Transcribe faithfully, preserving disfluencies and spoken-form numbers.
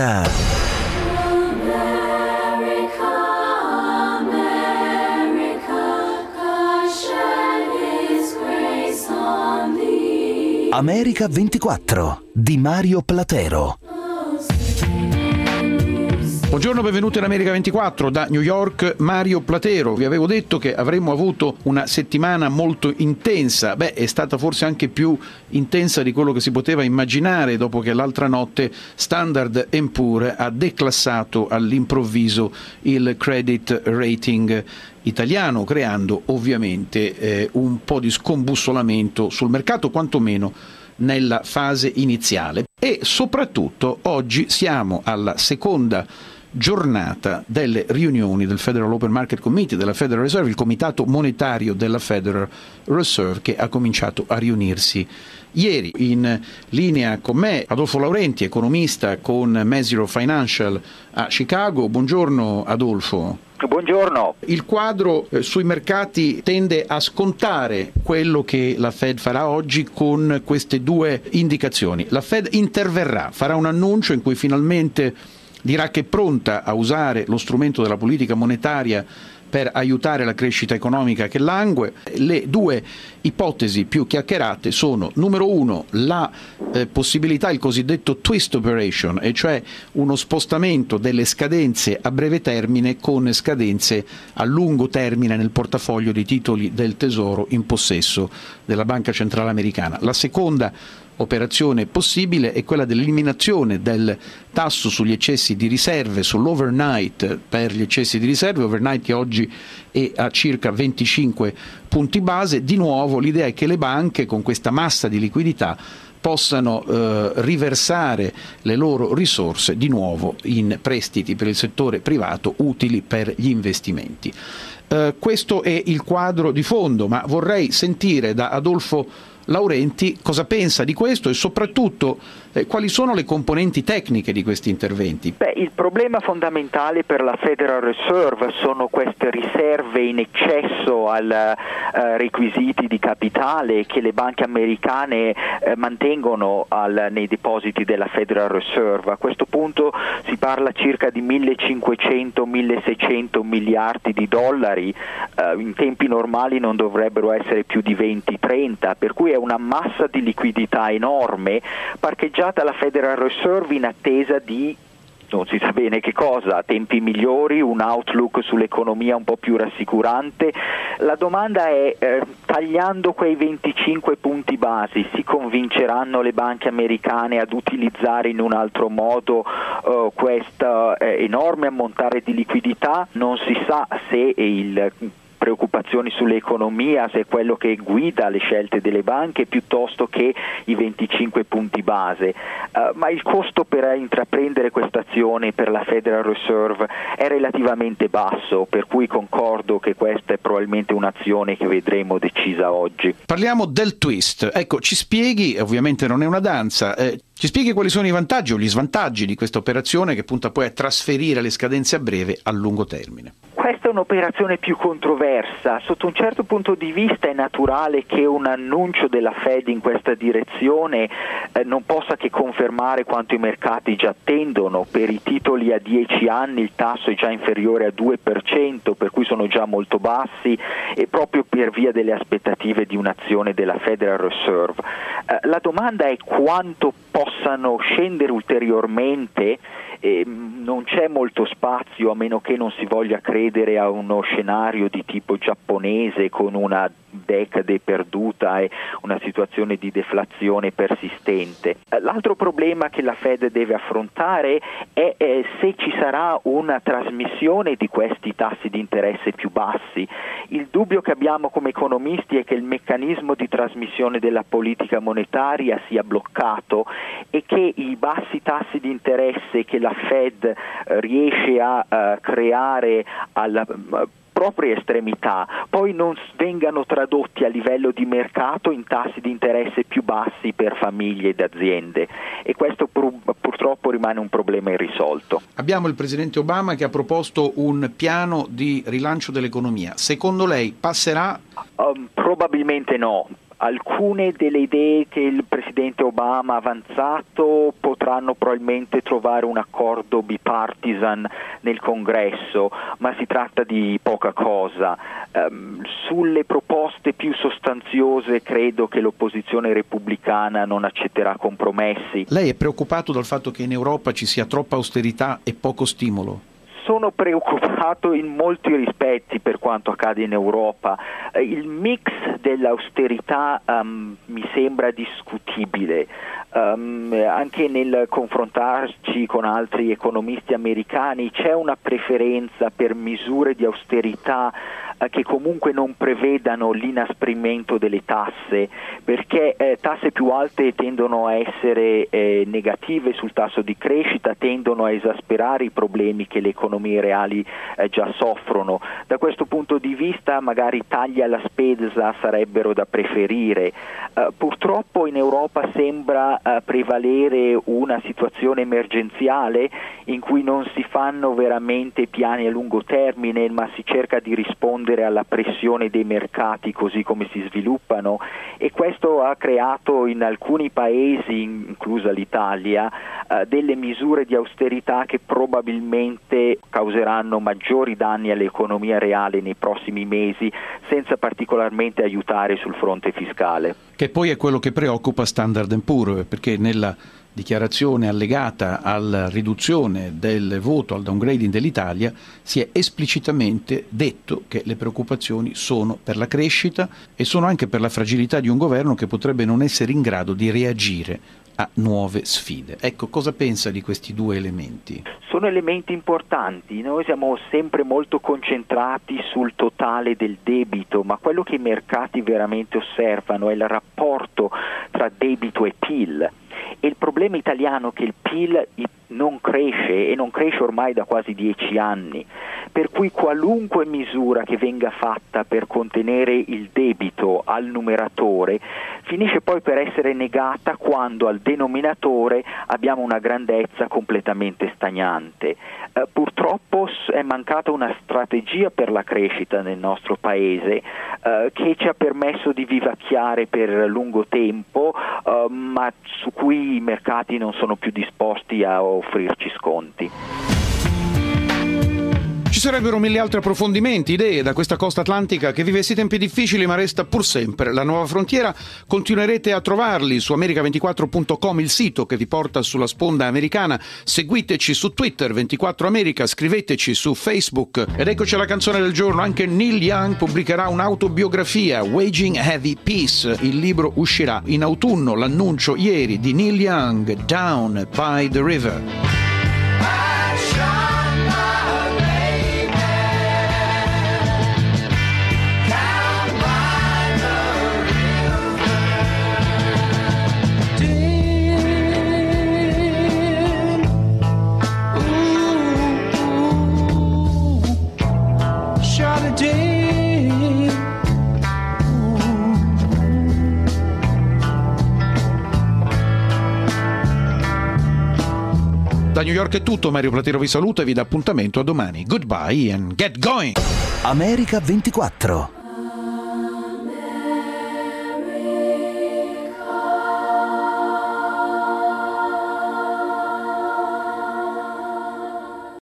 presenta America, America, God shed His grace on thee. America ventiquattro di Mario Platero. Buongiorno, benvenuti in America ventiquattro, da New York Mario Platero. Vi avevo detto che avremmo avuto una settimana molto intensa, beh è stata forse anche più intensa di quello che si poteva immaginare dopo che l'altra notte Standard and Poor's ha declassato all'improvviso il credit rating italiano, creando ovviamente eh, un po' di scombussolamento sul mercato, quantomeno nella fase iniziale. E soprattutto oggi siamo alla seconda giornata delle riunioni del Federal Open Market Committee della Federal Reserve, il comitato monetario della Federal Reserve, che ha cominciato a riunirsi ieri. In linea con me Adolfo Laurenti, economista con Mesirow Financial a Chicago. Buongiorno Adolfo. Buongiorno. Il quadro eh, sui mercati tende a scontare quello che la Fed farà oggi con queste due indicazioni. La Fed interverrà, farà un annuncio in cui finalmente dirà che è pronta a usare lo strumento della politica monetaria per aiutare la crescita economica che langue. Le due ipotesi più chiacchierate sono: numero uno, la eh, possibilità, il cosiddetto twist operation, e cioè uno spostamento delle scadenze a breve termine con scadenze a lungo termine nel portafoglio di titoli del Tesoro in possesso della Banca Centrale Americana. La seconda operazione possibile è quella dell'eliminazione del tasso sugli eccessi di riserve, sull'overnight per gli eccessi di riserve, overnight che oggi è a circa venticinque punti base. Di nuovo l'idea è che le banche con questa massa di liquidità possano eh, riversare le loro risorse di nuovo in prestiti per il settore privato utili per gli investimenti. Eh, questo è il quadro di fondo, ma vorrei sentire da Adolfo Laurenti cosa pensa di questo e soprattutto eh, quali sono le componenti tecniche di questi interventi. Beh, il problema fondamentale per la Federal Reserve sono queste riserve in eccesso ai eh, requisiti di capitale che le banche americane eh, mantengono al, nei depositi della Federal Reserve. A questo punto si parla circa di millecinquecento milleseicento miliardi di dollari, eh, in tempi normali non dovrebbero essere più di venti trenta, per cui è una massa di liquidità enorme parcheggiata alla Federal Reserve in attesa di non si sa bene che cosa, tempi migliori, un outlook sull'economia un po' più rassicurante. La domanda è, eh, tagliando quei venticinque punti basi, si convinceranno le banche americane ad utilizzare in un altro modo eh, questo eh, enorme ammontare di liquidità? Non si sa se il preoccupazioni sull'economia, se è quello che guida le scelte delle banche piuttosto che i venticinque punti base, uh, ma il costo per intraprendere questa azione per la Federal Reserve è relativamente basso, per cui concordo che questa è probabilmente un'azione che vedremo decisa oggi. Parliamo del twist, ecco, ci spieghi, ovviamente non è una danza, eh, ci spieghi quali sono i vantaggi o gli svantaggi di questa operazione che punta poi a trasferire le scadenze a breve a lungo termine. Questa è un'operazione più controversa. Sotto un certo punto di vista è naturale che un annuncio della Fed in questa direzione eh, non possa che confermare quanto i mercati già attendono. Per i titoli a dieci anni il tasso è già inferiore a due per cento, per cui sono già molto bassi, e proprio per via delle aspettative di un'azione della Federal Reserve. Eh, la domanda è quanto possano scendere ulteriormente. Eh, non c'è molto spazio, a meno che non si voglia credere a uno scenario di tipo giapponese con una decade perduta e una situazione di deflazione persistente. L'altro problema che la Fed deve affrontare è, è se ci sarà una trasmissione di questi tassi di interesse più bassi. Il dubbio che abbiamo come economisti è che il meccanismo di trasmissione della politica monetaria sia bloccato e che i bassi tassi di interesse che la Fed eh, riesce a eh, creare alla uh, proprie estremità poi non vengano tradotti a livello di mercato in tassi di interesse più bassi per famiglie ed aziende, e questo pur, purtroppo rimane un problema irrisolto. Abbiamo il presidente Obama che ha proposto un piano di rilancio dell'economia. Secondo lei passerà? Um, probabilmente no. Alcune delle idee che il presidente Obama ha avanzato potranno probabilmente trovare un accordo bipartisan nel Congresso, ma si tratta di poca cosa. Um, sulle proposte più sostanziose credo che l'opposizione repubblicana non accetterà compromessi. Lei è preoccupato dal fatto che in Europa ci sia troppa austerità e poco stimolo? Sono preoccupato in molti rispetti per quanto accade in Europa. Il mix dell'austerità um, mi sembra discutibile. Um, anche nel confrontarci con altri economisti americani c'è una preferenza per misure di austerità uh, che comunque non prevedano l'inasprimento delle tasse, perché eh, tasse più alte tendono a essere eh, negative sul tasso di crescita, tendono a esasperare i problemi che le economie reali eh, già soffrono. Da questo punto di vista magari tagli alla spesa sarebbero da preferire. Uh, purtroppo in Europa sembra uh, prevalere una situazione emergenziale in cui non si fanno veramente piani a lungo termine, ma si cerca di rispondere alla pressione dei mercati così come si sviluppano, e questo ha creato in alcuni paesi, inclusa l'Italia, uh, delle misure di austerità che probabilmente causeranno maggiori danni all'economia reale nei prossimi mesi, senza particolarmente aiutare sul fronte fiscale. Che poi è quello che preoccupa Standard and Poor's, perché nella dichiarazione allegata alla riduzione del voto al downgrading dell'Italia si è esplicitamente detto che le preoccupazioni sono per la crescita e sono anche per la fragilità di un governo che potrebbe non essere in grado di reagire a nuove sfide. Ecco, cosa pensa di questi due elementi? Sono elementi importanti. Noi siamo sempre molto concentrati sul totale del debito, ma quello che i mercati veramente osservano è il rapporto tra debito e P I L. E il problema italiano è che il P I L non cresce, e non cresce ormai da quasi dieci anni, per cui qualunque misura che venga fatta per contenere il debito al numeratore finisce poi per essere negata quando al denominatore abbiamo una grandezza completamente stagnante. Eh, purtroppo è mancata una strategia per la crescita nel nostro paese eh, che ci ha permesso di vivacchiare per lungo tempo, eh, ma su cui i mercati non sono più disposti a offrirci sconti. Ci sarebbero mille altri approfondimenti, idee da questa costa atlantica che vive sì tempi difficili ma resta pur sempre la nuova frontiera. Continuerete a trovarli su america ventiquattro punto com, il sito che vi porta sulla sponda americana. Seguiteci su Twitter ventiquattro America, scriveteci su Facebook. Ed eccoci alla canzone del giorno. Anche Neil Young pubblicherà un'autobiografia, Waging Heavy Peace. Il libro uscirà in autunno, l'annuncio ieri di Neil Young, Down by the River. Da New York è tutto, Mario Platero vi saluta e vi dà appuntamento a domani. Goodbye and get going! America ventiquattro.